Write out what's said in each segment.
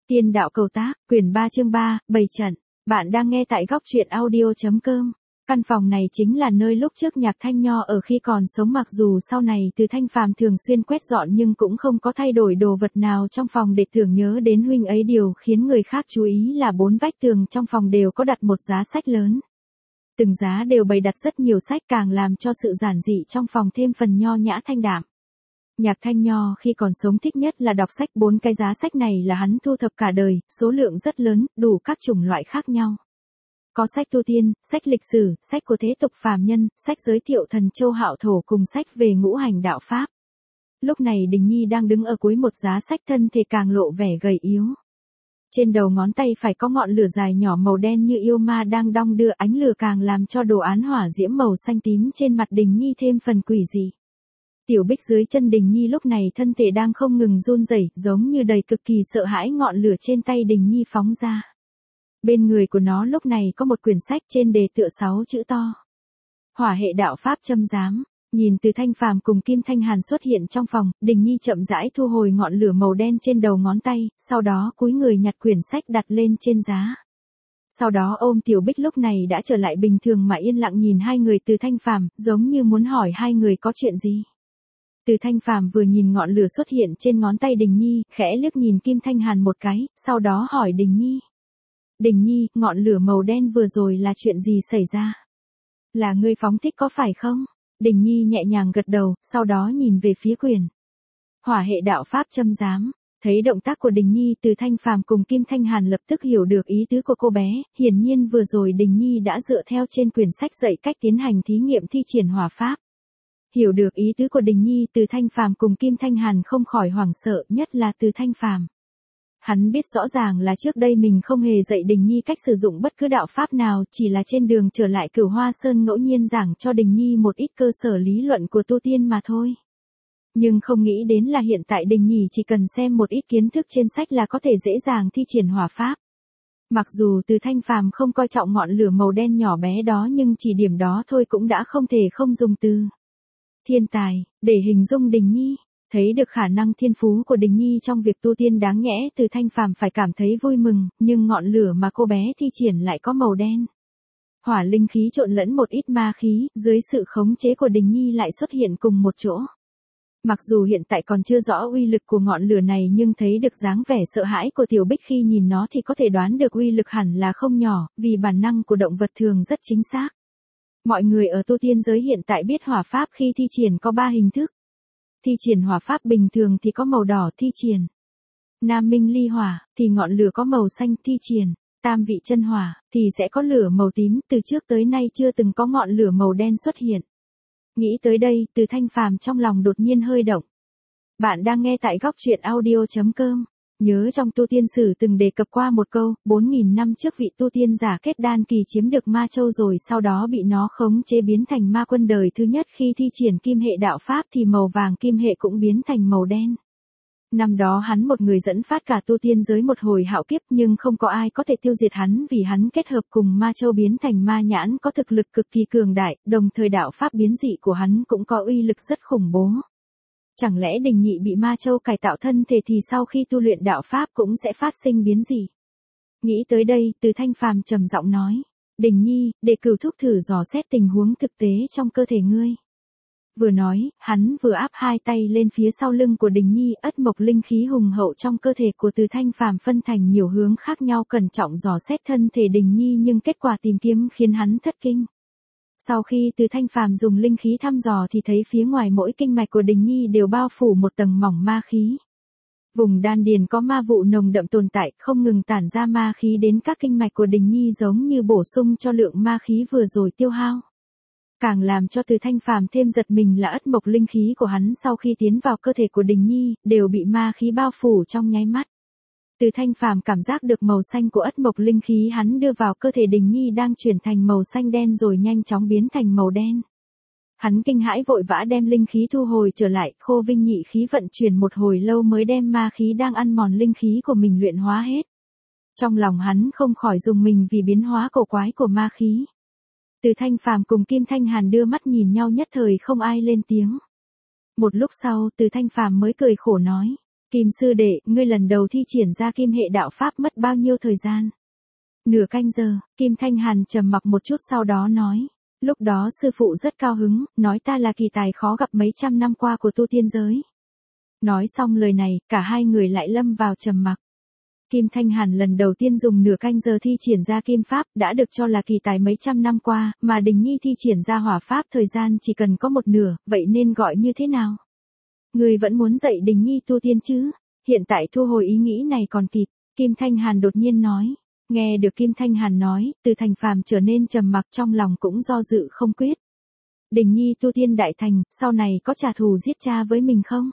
Tiên đạo cầu tác, quyển 3 chương 3, bày trận. Bạn đang nghe tại góc truyện audio.com. Căn phòng này chính là nơi lúc trước Nhạc Thanh Nho ở khi còn sống, mặc dù sau này Từ Thanh Phàm thường xuyên quét dọn nhưng cũng không có thay đổi đồ vật nào trong phòng để tưởng nhớ đến huynh ấy. Điều khiến người khác chú ý là 4 vách tường trong phòng đều có đặt một giá sách lớn. Từng giá đều bày đặt rất nhiều sách, càng làm cho sự giản dị trong phòng thêm phần nho nhã thanh đạm. Nhạc Thanh Nho khi còn sống thích nhất là đọc sách. 4 cái giá sách này là hắn thu thập cả đời, số lượng rất lớn, đủ các chủng loại khác nhau. Có sách tu tiên, sách lịch sử, sách của thế tục phàm nhân, sách giới thiệu thần châu hạo thổ cùng sách về ngũ hành đạo pháp. Lúc này Đình Nhi đang đứng ở cuối một giá sách, thân thể càng lộ vẻ gầy yếu. Trên đầu ngón tay phải có ngọn lửa dài nhỏ màu đen như yêu ma đang đong đưa, ánh lửa càng làm cho đồ án hỏa diễm màu xanh tím trên mặt Đình Nhi thêm phần quỷ dị. Tiểu Bích dưới chân Đình Nhi lúc này thân thể đang không ngừng run rẩy, giống như đầy cực kỳ sợ hãi. Ngọn lửa trên tay Đình Nhi phóng ra. Bên người của nó lúc này có một quyển sách, trên đề tựa 6 chữ to: Hỏa hệ đạo pháp châm giám. Nhìn Từ Thanh Phàm cùng Kim Thanh Hàn xuất hiện trong phòng, Đình Nhi chậm rãi thu hồi ngọn lửa màu đen trên đầu ngón tay, sau đó cúi người nhặt quyển sách đặt lên trên giá. Sau đó ôm Tiểu Bích lúc này đã trở lại bình thường mà yên lặng nhìn hai người Từ Thanh Phàm, giống như muốn hỏi hai người có chuyện gì. Từ Thanh Phàm vừa nhìn ngọn lửa xuất hiện trên ngón tay Đình Nhi, khẽ liếc nhìn Kim Thanh Hàn một cái, sau đó hỏi Đình Nhi. Đình Nhi, ngọn lửa màu đen vừa rồi là chuyện gì xảy ra? Là ngươi phóng thích có phải không? Đình Nhi nhẹ nhàng gật đầu, sau đó nhìn về phía quyển Hỏa hệ đạo pháp châm giám. Thấy động tác của Đình Nhi, Từ Thanh Phàm cùng Kim Thanh Hàn lập tức hiểu được ý tứ của cô bé. Hiển nhiên vừa rồi Đình Nhi đã dựa theo trên quyển sách dạy cách tiến hành thí nghiệm thi triển hỏa pháp. Hiểu được ý tứ của Đình Nhi, Từ Thanh Phàm cùng Kim Thanh Hàn không khỏi hoảng sợ, nhất là Từ Thanh Phàm. Hắn biết rõ ràng là trước đây mình không hề dạy Đình Nhi cách sử dụng bất cứ đạo pháp nào, chỉ là trên đường trở lại Cửu Hoa Sơn ngẫu nhiên giảng cho Đình Nhi một ít cơ sở lý luận của tu tiên mà thôi. Nhưng không nghĩ đến là hiện tại Đình Nhi chỉ cần xem một ít kiến thức trên sách là có thể dễ dàng thi triển hỏa pháp. Mặc dù Từ Thanh Phàm không coi trọng ngọn lửa màu đen nhỏ bé đó, nhưng chỉ điểm đó thôi cũng đã không thể không dùng từ thiên tài để hình dung Đình Nhi. Thấy được khả năng thiên phú của Đình Nhi trong việc tu tiên, đáng nhẽ Từ Thanh Phàm phải cảm thấy vui mừng, nhưng ngọn lửa mà cô bé thi triển lại có màu đen. Hỏa linh khí trộn lẫn một ít ma khí, dưới sự khống chế của Đình Nhi lại xuất hiện cùng một chỗ. Mặc dù hiện tại còn chưa rõ uy lực của ngọn lửa này, nhưng thấy được dáng vẻ sợ hãi của Tiểu Bích khi nhìn nó thì có thể đoán được uy lực hẳn là không nhỏ, vì bản năng của động vật thường rất chính xác. Mọi người ở tu tiên giới hiện tại biết hỏa pháp khi thi triển có 3 hình thức. Thi triển hỏa pháp bình thường thì có màu đỏ, thi triển Nam Minh Ly Hỏa thì ngọn lửa có màu xanh, thi triển Tam Vị Chân Hỏa thì sẽ có lửa màu tím. Từ trước tới nay chưa từng có ngọn lửa màu đen xuất hiện. Nghĩ tới đây, Từ Thanh Phàm trong lòng đột nhiên hơi động. Bạn đang nghe tại góc truyện audio.com. Nhớ trong tu tiên sử từng đề cập qua một câu, 4.000 năm trước vị tu tiên giả kết đan kỳ chiếm được ma châu rồi sau đó bị nó khống chế biến thành ma quân đời thứ nhất. Khi thi triển kim hệ đạo pháp thì màu vàng kim hệ cũng biến thành màu đen. Năm đó hắn một người dẫn phát cả tu tiên giới một hồi hạo kiếp, nhưng không có ai có thể tiêu diệt hắn vì hắn kết hợp cùng ma châu biến thành ma nhãn, có thực lực cực kỳ cường đại, đồng thời đạo pháp biến dị của hắn cũng có uy lực rất khủng bố. Chẳng lẽ Đình Nhị bị ma châu cải tạo thân thể thì sau khi tu luyện đạo pháp cũng sẽ phát sinh biến dị? Nghĩ tới đây, Từ Thanh Phàm trầm giọng nói: Đình Nhi, để Cửu thúc thử dò xét tình huống thực tế trong cơ thể ngươi. Vừa nói, hắn vừa áp hai tay lên phía sau lưng của Đình Nhi. Ất mộc linh khí hùng hậu trong cơ thể của Từ Thanh Phàm phân thành nhiều hướng khác nhau, cẩn trọng dò xét thân thể Đình Nhi, nhưng kết quả tìm kiếm khiến hắn thất kinh. Sau khi Từ Thanh Phàm dùng linh khí thăm dò thì thấy phía ngoài mỗi kinh mạch của Đình Nhi đều bao phủ một tầng mỏng ma khí. Vùng đan điền có ma vụ nồng đậm tồn tại, không ngừng tản ra ma khí đến các kinh mạch của Đình Nhi, giống như bổ sung cho lượng ma khí vừa rồi tiêu hao. Càng làm cho Từ Thanh Phàm thêm giật mình là ất mộc linh khí của hắn sau khi tiến vào cơ thể của Đình Nhi, đều bị ma khí bao phủ trong nháy mắt. Từ Thanh Phàm cảm giác được màu xanh của ất mộc linh khí hắn đưa vào cơ thể Đình Nhi đang chuyển thành màu xanh đen rồi nhanh chóng biến thành màu đen. Hắn kinh hãi vội vã đem linh khí thu hồi trở lại, khô vinh nhị khí vận chuyển một hồi lâu mới đem ma khí đang ăn mòn linh khí của mình luyện hóa hết. Trong lòng hắn không khỏi rùng mình vì biến hóa cổ quái của ma khí. Từ Thanh Phàm cùng Kim Thanh Hàn đưa mắt nhìn nhau, nhất thời không ai lên tiếng. Một lúc sau, Từ Thanh Phàm mới cười khổ nói: Kim sư đệ, ngươi lần đầu thi triển ra kim hệ đạo pháp mất bao nhiêu thời gian? Nửa canh giờ, Kim Thanh Hàn trầm mặc một chút sau đó nói. Lúc đó sư phụ rất cao hứng, nói ta là kỳ tài khó gặp mấy trăm năm qua của tu tiên giới. Nói xong lời này, cả hai người lại lâm vào trầm mặc. Kim Thanh Hàn lần đầu tiên dùng nửa canh giờ thi triển ra kim pháp, đã được cho là kỳ tài mấy trăm năm qua, mà Đình Nhi thi triển ra hỏa pháp thời gian chỉ cần có một nửa, vậy nên gọi như thế nào? Người vẫn muốn dạy Đình Nhi tu tiên chứ? Hiện tại thu hồi ý nghĩ này còn kịp, Kim Thanh Hàn đột nhiên nói. Nghe được Kim Thanh Hàn nói, Từ Thành Phàm trở nên trầm mặc, trong lòng cũng do dự không quyết. Đình Nhi tu tiên đại thành, sau này có trả thù giết cha với mình không?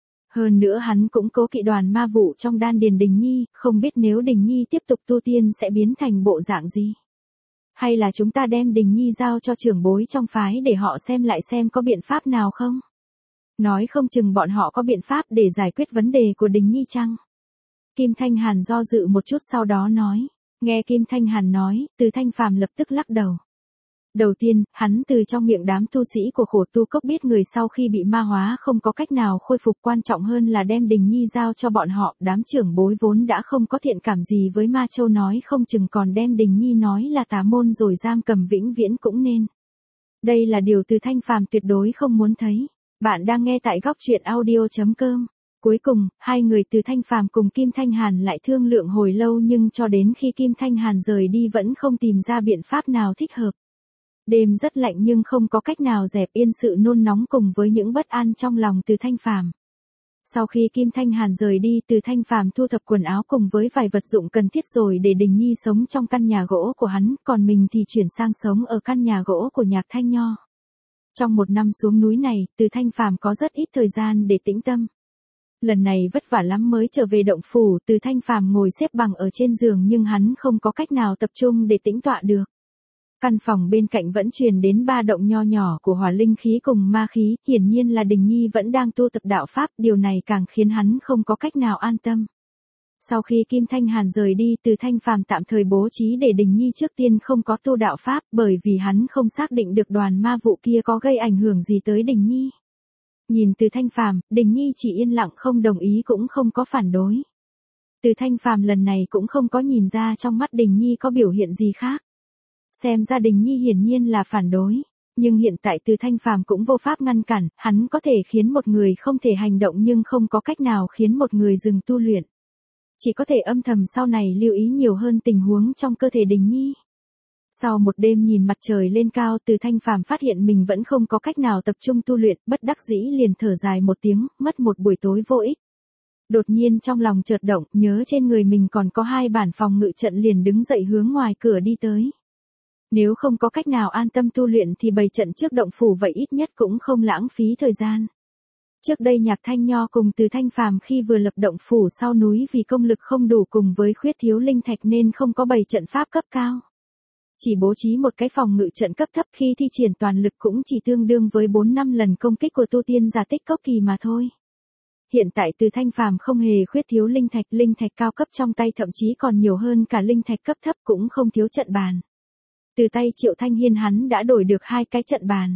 Hơn nữa hắn cũng cố kỵ đoàn ma vụ trong đan điền Đình Nhi, không biết nếu Đình Nhi tiếp tục tu tiên sẽ biến thành bộ dạng gì. Hay là chúng ta đem Đình Nhi giao cho trưởng bối trong phái để họ xem lại xem có biện pháp nào không? Nói không chừng bọn họ có biện pháp để giải quyết vấn đề của Đình Nhi chăng? Kim Thanh Hàn do dự một chút sau đó nói. Nghe Kim Thanh Hàn nói, Từ Thanh Phàm lập tức lắc đầu. Đầu tiên, hắn từ trong miệng đám tu sĩ của khổ tu cốc biết người sau khi bị ma hóa không có cách nào khôi phục, quan trọng hơn là đem Đình Nhi giao cho bọn họ, đám trưởng bối vốn đã không có thiện cảm gì với Ma Châu, nói không chừng còn đem Đình Nhi nói là tà môn rồi giam cầm vĩnh viễn cũng nên. Đây là điều Từ Thanh Phàm tuyệt đối không muốn thấy. Bạn đang nghe tại góc truyện audio.com. Cuối cùng, hai người Từ Thanh Phàm cùng Kim Thanh Hàn lại thương lượng hồi lâu, nhưng cho đến khi Kim Thanh Hàn rời đi vẫn không tìm ra biện pháp nào thích hợp. Đêm rất lạnh nhưng không có cách nào dẹp yên sự nôn nóng cùng với những bất an trong lòng Từ Thanh Phàm. Sau khi Kim Thanh Hàn rời đi, Từ Thanh Phàm thu thập quần áo cùng với vài vật dụng cần thiết rồi để Đình Nhi sống trong căn nhà gỗ của hắn, còn mình thì chuyển sang sống ở căn nhà gỗ của Nhạc Thanh Nho. Trong một năm xuống núi này, Từ Thanh Phàm có rất ít thời gian để tĩnh tâm. Lần này vất vả lắm mới trở về động phủ, Từ Thanh Phàm ngồi xếp bằng ở trên giường nhưng hắn không có cách nào tập trung để tĩnh tọa được. Căn phòng bên cạnh vẫn truyền đến ba động nho nhỏ của hỏa linh khí cùng ma khí, hiển nhiên là Đình Nhi vẫn đang tu tập đạo pháp, điều này càng khiến hắn không có cách nào an tâm. Sau khi Kim Thanh Hàn rời đi, Từ Thanh Phàm tạm thời bố trí để Đình Nhi trước tiên không có tu đạo pháp, bởi vì hắn không xác định được đoàn ma vụ kia có gây ảnh hưởng gì tới Đình Nhi. Nhìn Từ Thanh Phàm, Đình Nhi chỉ yên lặng không đồng ý cũng không có phản đối. Từ Thanh Phàm lần này cũng không có nhìn ra trong mắt Đình Nhi có biểu hiện gì khác. Xem ra Đình Nhi hiển nhiên là phản đối, nhưng hiện tại Từ Thanh Phàm cũng vô pháp ngăn cản, hắn có thể khiến một người không thể hành động nhưng không có cách nào khiến một người dừng tu luyện. Chỉ có thể âm thầm sau này lưu ý nhiều hơn tình huống trong cơ thể Đình Nhi. Sau một đêm nhìn mặt trời lên cao, Từ Thanh Phàm phát hiện mình vẫn không có cách nào tập trung tu luyện, bất đắc dĩ liền thở dài một tiếng, mất một buổi tối vô ích. Đột nhiên trong lòng chợt động, nhớ trên người mình còn có 2 bản phòng ngự trận, liền đứng dậy hướng ngoài cửa đi tới. Nếu không có cách nào an tâm tu luyện thì bày trận trước động phủ vậy ít nhất cũng không lãng phí thời gian. Trước đây Nhạc Thanh Nho cùng Từ Thanh Phàm khi vừa lập động phủ sau núi vì công lực không đủ cùng với khuyết thiếu linh thạch nên không có bày trận pháp cấp cao. Chỉ bố trí một cái phòng ngự trận cấp thấp, khi thi triển toàn lực cũng chỉ tương đương với 4-5 lần công kích của tu tiên giả tích cốc kỳ mà thôi. Hiện tại Từ Thanh Phàm không hề khuyết thiếu linh thạch cao cấp trong tay thậm chí còn nhiều hơn cả linh thạch cấp thấp, cũng không thiếu trận bàn. Từ tay Triệu Thanh Hiên hắn đã đổi được 2 cái trận bàn.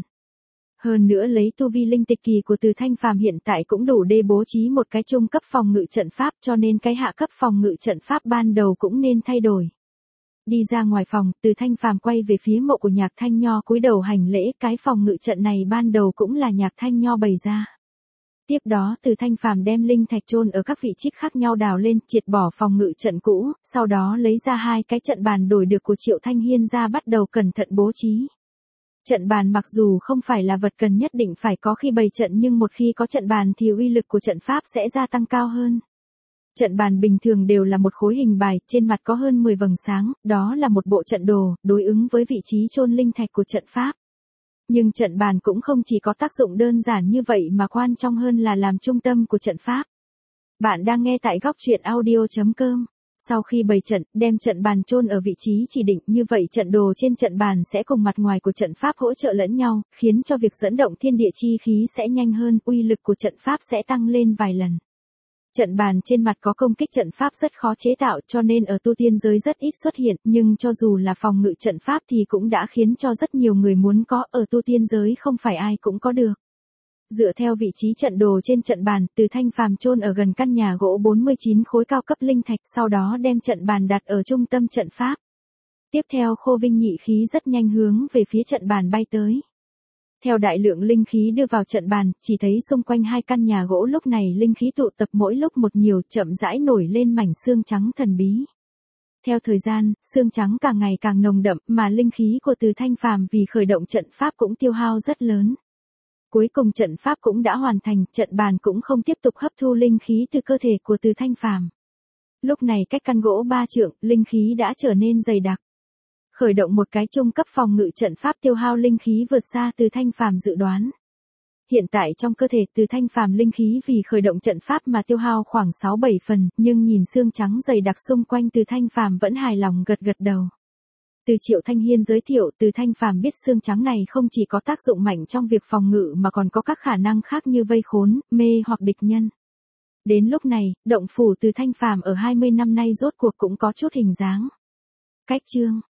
Hơn nữa lấy tu vi linh tịch kỳ của Từ Thanh Phàm hiện tại cũng đủ để bố trí một cái trung cấp phòng ngự trận pháp, cho nên cái hạ cấp phòng ngự trận pháp ban đầu cũng nên thay đổi. Đi ra ngoài phòng, Từ Thanh Phàm quay về phía mộ của Nhạc Thanh Nho cúi đầu hành lễ, cái phòng ngự trận này ban đầu cũng là Nhạc Thanh Nho bày ra. Tiếp đó Từ Thanh Phàm đem linh thạch chôn ở các vị trí khác nhau đào lên, triệt bỏ phòng ngự trận cũ, sau đó lấy ra 2 cái trận bàn đổi được của Triệu Thanh Hiên ra, bắt đầu cẩn thận bố trí. Trận bàn mặc dù không phải là vật cần nhất định phải có khi bày trận, nhưng một khi có trận bàn thì uy lực của trận pháp sẽ gia tăng cao hơn. Trận bàn bình thường đều là một khối hình bài, trên mặt có hơn 10 vầng sáng, đó là một bộ trận đồ, đối ứng với vị trí chôn linh thạch của trận pháp. Nhưng trận bàn cũng không chỉ có tác dụng đơn giản như vậy mà quan trọng hơn là làm trung tâm của trận pháp. Bạn đang nghe tại góc truyện audio.com. Sau khi bày trận, đem trận bàn chôn ở vị trí chỉ định, như vậy trận đồ trên trận bàn sẽ cùng mặt ngoài của trận pháp hỗ trợ lẫn nhau, khiến cho việc dẫn động thiên địa chi khí sẽ nhanh hơn, uy lực của trận pháp sẽ tăng lên vài lần. Trận bàn trên mặt có công kích trận pháp rất khó chế tạo, cho nên ở tu tiên giới rất ít xuất hiện, nhưng cho dù là phòng ngự trận pháp thì cũng đã khiến cho rất nhiều người muốn có, ở tu tiên giới không phải ai cũng có được. Dựa theo vị trí trận đồ trên trận bàn, Từ Thanh Phàm chôn ở gần căn nhà gỗ 49 khối cao cấp linh thạch, sau đó đem trận bàn đặt ở trung tâm trận pháp. Tiếp theo Khô Vinh nhị khí rất nhanh hướng về phía trận bàn bay tới. Theo đại lượng linh khí đưa vào trận bàn, chỉ thấy xung quanh hai căn nhà gỗ lúc này linh khí tụ tập mỗi lúc một nhiều, chậm rãi nổi lên mảnh xương trắng thần bí. Theo thời gian, xương trắng càng ngày càng nồng đậm, mà linh khí của Từ Thanh Phàm vì khởi động trận pháp cũng tiêu hao rất lớn. Cuối cùng trận pháp cũng đã hoàn thành, trận bàn cũng không tiếp tục hấp thu linh khí từ cơ thể của Từ Thanh Phàm. Lúc này cách căn gỗ 3 trượng, linh khí đã trở nên dày đặc. Khởi động một cái trung cấp phòng ngự trận pháp tiêu hao linh khí vượt xa Từ Thanh Phàm dự đoán. Hiện tại trong cơ thể Từ Thanh Phàm linh khí vì khởi động trận pháp mà tiêu hao khoảng 6-7 phần, nhưng nhìn xương trắng dày đặc xung quanh Từ Thanh Phàm vẫn hài lòng gật gật đầu. Từ Triệu Thanh Hiên giới thiệu, Từ Thanh Phàm biết xương trắng này không chỉ có tác dụng mạnh trong việc phòng ngự mà còn có các khả năng khác như vây khốn, mê hoặc địch nhân. Đến lúc này, động phủ Từ Thanh Phàm ở 20 năm nay rốt cuộc cũng có chút hình dáng. Cách chương